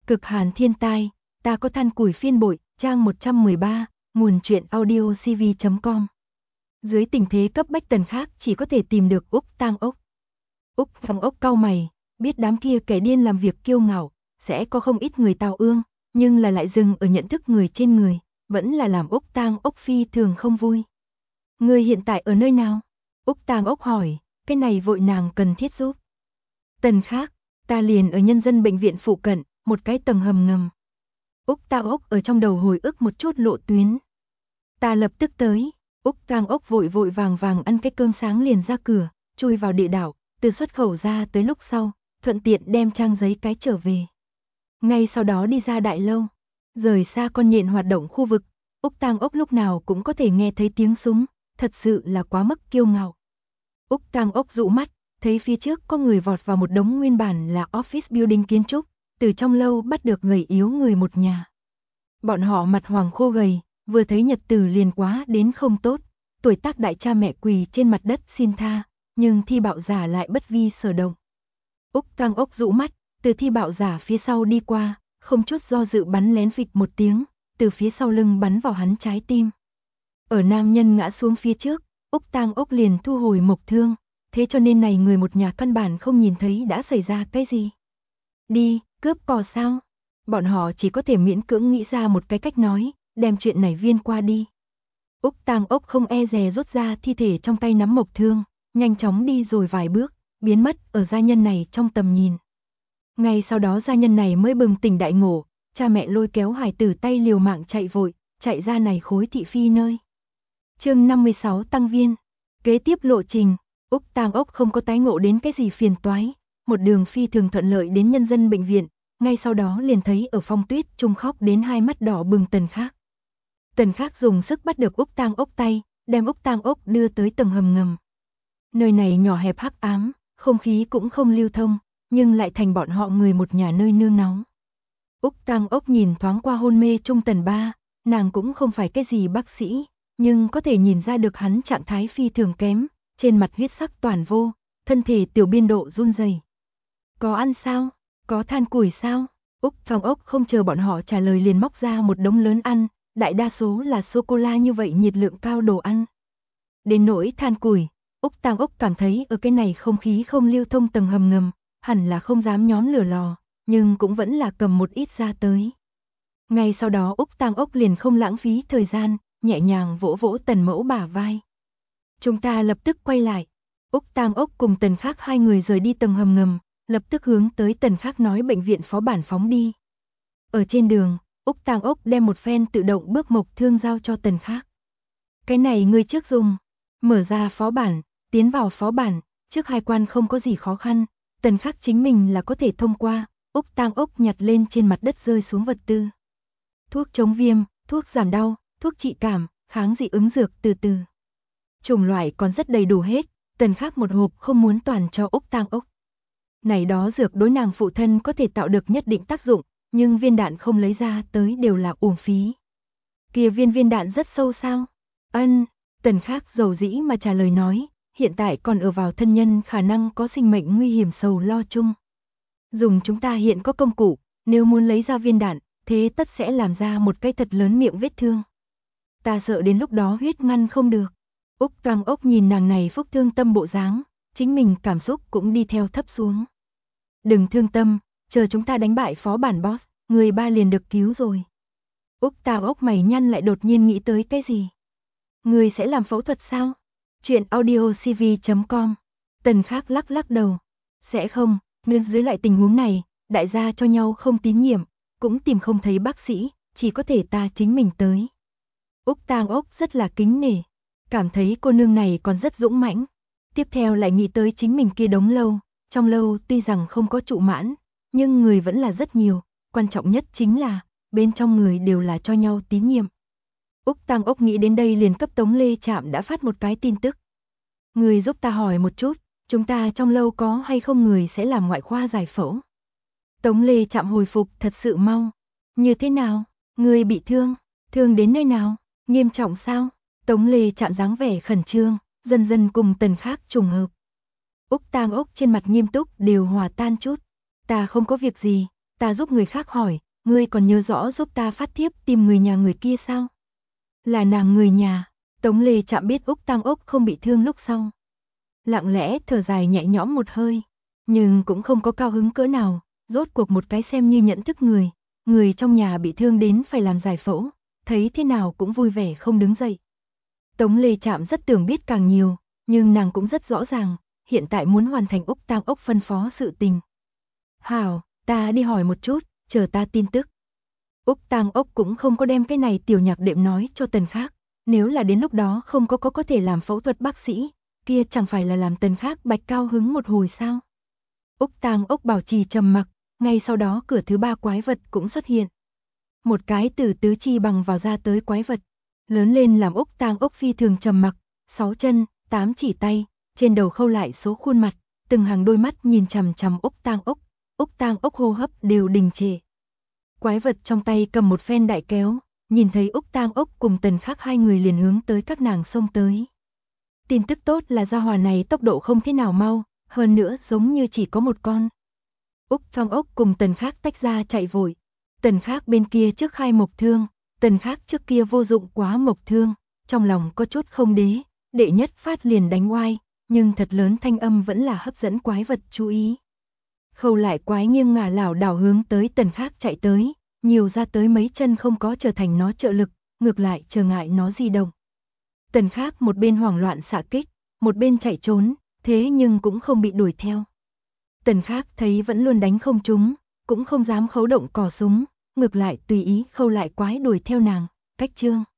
Cực hàn thiên tai, ta có than củi phiên bội, trang 113, nguồn truyện audio cv.com. Dưới tình thế cấp bách Tần Khác chỉ có thể tìm được Úc Tang Ốc. Úc Tang Ốc cau mày, biết đám kia kẻ điên làm việc kiêu ngạo, sẽ có không ít người tào ương, nhưng là lại dừng ở nhận thức người trên người, vẫn là làm Úc Tang Ốc phi thường không vui. Người hiện tại ở nơi nào? Úc Tang Ốc hỏi, cái này vội nàng cần thiết giúp. Tần Khác, ta liền ở nhân dân bệnh viện phụ cận, một cái tầng hầm ngầm. Úc Tang Ốc ở trong đầu hồi ức một chút lộ tuyến. Ta lập tức tới. Úc Tang Ốc vội vội vàng vàng ăn cái cơm sáng liền ra cửa, chui vào địa đạo, từ xuất khẩu ra tới lúc sau, thuận tiện đem trang giấy cái trở về. Ngay sau đó đi ra đại lâu, rời xa con nhện hoạt động khu vực, Úc Tang Ốc lúc nào cũng có thể nghe thấy tiếng súng, thật sự là quá mức kiêu ngạo. Úc Tang Ốc dụ mắt, thấy phía trước có người vọt vào một đống nguyên bản là office building kiến trúc, từ trong lâu bắt được gầy yếu người một nhà. Bọn họ mặt hoàng khô gầy, vừa thấy nhật tử liền quá đến không tốt, tuổi tác đại cha mẹ quỳ trên mặt đất xin tha, nhưng thi bạo giả lại bất vi sở động. Úc Tang Ốc dụ mắt, từ thi bạo giả phía sau đi qua, không chút do dự bắn lén phịch một tiếng, từ phía sau lưng bắn vào hắn trái tim. Ở nam nhân ngã xuống phía trước, Úc Tang Ốc liền thu hồi mộc thương, thế cho nên này người một nhà căn bản không nhìn thấy đã xảy ra cái gì. Đi, cướp cò sao? Bọn họ chỉ có thể miễn cưỡng nghĩ ra một cái cách nói, đem chuyện này viên qua đi. Úc Tang Ốc không e dè rút ra thi thể trong tay nắm mộc thương, nhanh chóng đi rồi vài bước, biến mất ở gia nhân này trong tầm nhìn. Ngay sau đó gia nhân này mới bừng tỉnh đại ngộ, cha mẹ lôi kéo hài tử tay liều mạng chạy vội, chạy ra này khối thị phi nơi. Chương 56 tăng viên. Kế tiếp lộ trình, Úc Tang Ốc không có tái ngộ đến cái gì phiền toái, một đường phi thường thuận lợi đến nhân dân bệnh viện, ngay sau đó liền thấy ở Phong Tuyết Trung khóc đến hai mắt đỏ bừng Tần Khác. Tần Khác dùng sức bắt được Úc Tang Ốc tay, đem Úc Tang Ốc đưa tới tầng hầm ngầm. Nơi này nhỏ hẹp hắc ám, không khí cũng không lưu thông, nhưng lại thành bọn họ người một nhà nơi nương náu. Úc Tang Ốc nhìn thoáng qua hôn mê Trung Tần Ba, nàng cũng không phải cái gì bác sĩ, nhưng có thể nhìn ra được hắn trạng thái phi thường kém, trên mặt huyết sắc toàn vô, thân thể tiểu biên độ run rẩy. Có ăn sao? Có than củi sao? Úc Tang Ốc không chờ bọn họ trả lời liền móc ra một đống lớn ăn, đại đa số là sô-cô-la như vậy nhiệt lượng cao đồ ăn. Đến nỗi than củi, Úc Tang Ốc cảm thấy ở cái này không khí không lưu thông tầng hầm ngầm, hẳn là không dám nhóm lửa lò, nhưng cũng vẫn là cầm một ít ra tới. Ngay sau đó Úc Tang Ốc liền không lãng phí thời gian, nhẹ nhàng vỗ vỗ Tần Mẫu bả vai. Chúng ta lập tức quay lại. Úc Tang Ốc cùng Tần Khác hai người rời đi tầng hầm ngầm, lập tức hướng tới Tần Khác nói bệnh viện phó bản phóng đi. Ở trên đường, Úc Tang Ốc đem một phen tự động bước mộc thương giao cho Tần Khác. Cái này ngươi trước dùng, mở ra phó bản, tiến vào phó bản, trước hai quan không có gì khó khăn, Tần Khác chính mình là có thể thông qua. Úc Tang Ốc nhặt lên trên mặt đất rơi xuống vật tư. Thuốc chống viêm, thuốc giảm đau, thuốc trị cảm, kháng dị ứng dược từ từ. Chủng loại còn rất đầy đủ hết, Tần Khác một hộp không muốn toàn cho Úc Tang Ốc. Này đó dược đối nàng phụ thân có thể tạo được nhất định tác dụng, nhưng viên đạn không lấy ra tới đều là uổng phí. Kia viên đạn rất sâu sao? Ân, Tần Khác dầu dĩ mà trả lời nói, hiện tại còn ở vào thân nhân khả năng có sinh mệnh nguy hiểm sầu lo chung. Dùng chúng ta hiện có công cụ, nếu muốn lấy ra viên đạn, thế tất sẽ làm ra một cái thật lớn miệng vết thương. Ta sợ đến lúc đó huyết ngăn không được. Úc Tang Ốc nhìn nàng này phúc thương tâm bộ dáng, chính mình cảm xúc cũng đi theo thấp xuống. Đừng thương tâm, chờ chúng ta đánh bại phó bản boss, người ba liền được cứu rồi. Úc Tang Ốc mày nhăn lại đột nhiên nghĩ tới cái gì. Người sẽ làm phẫu thuật sao? Chuyện audio cv.com. Tần Khác lắc lắc đầu. Sẽ không, nhưng dưới loại tình huống này, đại gia cho nhau không tín nhiệm, cũng tìm không thấy bác sĩ, chỉ có thể ta chính mình tới. Úc Tang Ốc rất là kính nể, cảm thấy cô nương này còn rất dũng mãnh. Tiếp theo lại nghĩ tới chính mình kia đống lâu, trong lâu tuy rằng không có trụ mãn, nhưng người vẫn là rất nhiều, quan trọng nhất chính là, bên trong người đều là cho nhau tín nhiệm. Úc Tang Ốc nghĩ đến đây liền cấp Tống Lê Trạm đã phát một cái tin tức. Người giúp ta hỏi một chút, chúng ta trong lâu có hay không người sẽ làm ngoại khoa giải phẫu. Tống Lê Trạm hồi phục thật sự mau. Như thế nào? Người bị thương? Thương đến nơi nào? Nghiêm trọng sao? Tống Lê Trạm dáng vẻ khẩn trương, dần dần cùng Tần Khác trùng hợp. Úc Tang Ốc trên mặt nghiêm túc đều hòa tan chút. Ta không có việc gì, ta giúp người khác hỏi, ngươi còn nhớ rõ giúp ta phát thiếp tìm người nhà người kia sao? Là nàng người nhà. Tống Lê Trạm biết Úc Tam Ốc không bị thương lúc sau. Lặng lẽ thở dài nhẹ nhõm một hơi, nhưng cũng không có cao hứng cỡ nào, rốt cuộc một cái xem như nhận thức người trong nhà bị thương đến phải làm giải phẫu, thấy thế nào cũng vui vẻ không đứng dậy. Tống Lê Trạm rất tưởng biết càng nhiều, nhưng nàng cũng rất rõ ràng, hiện tại muốn hoàn thành Úc Tam Ốc phân phó sự tình. Hảo, ta đi hỏi một chút, chờ ta tin tức. Úc Tam Ốc cũng không có đem cái này tiểu nhạc đệm nói cho Tần Khác, nếu là đến lúc đó không có thể làm phẫu thuật bác sĩ, kia chẳng phải là làm Tần Khác bạch cao hứng một hồi sao. Úc Tam Ốc bảo trì trầm mặc, ngay sau đó cửa thứ 3 quái vật cũng xuất hiện. Một cái từ tứ chi bằng vào ra tới quái vật, lớn lên làm Úc Tam Ốc phi thường trầm mặc, 6 chân, 8 chỉ tay, trên đầu khâu lại số khuôn mặt, từng hàng đôi mắt nhìn chằm chằm Úc Tam Ốc hô hấp đều đình trệ. Quái vật trong tay cầm một phen đại kéo, nhìn thấy Úc Tam Ốc cùng Tần Khác hai người liền hướng tới các nàng xông tới. Tin tức tốt là gia hỏa này tốc độ không thế nào mau, hơn nữa giống như chỉ có một con. Úc Tam Ốc cùng Tần Khác tách ra chạy vội. Tần Khác bên kia trước khai mộc thương, Tần Khác trước kia vô dụng quá mộc thương, trong lòng có chút không đế, đệ nhất phát liền đánh oai, nhưng thật lớn thanh âm vẫn là hấp dẫn quái vật chú ý. Khâu lại quái nghiêng ngả lảo đảo hướng tới Tần Khác chạy tới, nhiều ra tới mấy chân không có trở thành nó trợ lực, ngược lại trở ngại nó di động. Tần Khác một bên hoảng loạn xạ kích, một bên chạy trốn, thế nhưng cũng không bị đuổi theo. Tần Khác thấy vẫn luôn đánh không trúng, cũng không dám khấu động cò súng, ngược lại tùy ý khâu lại quái đuổi theo nàng, cách chương.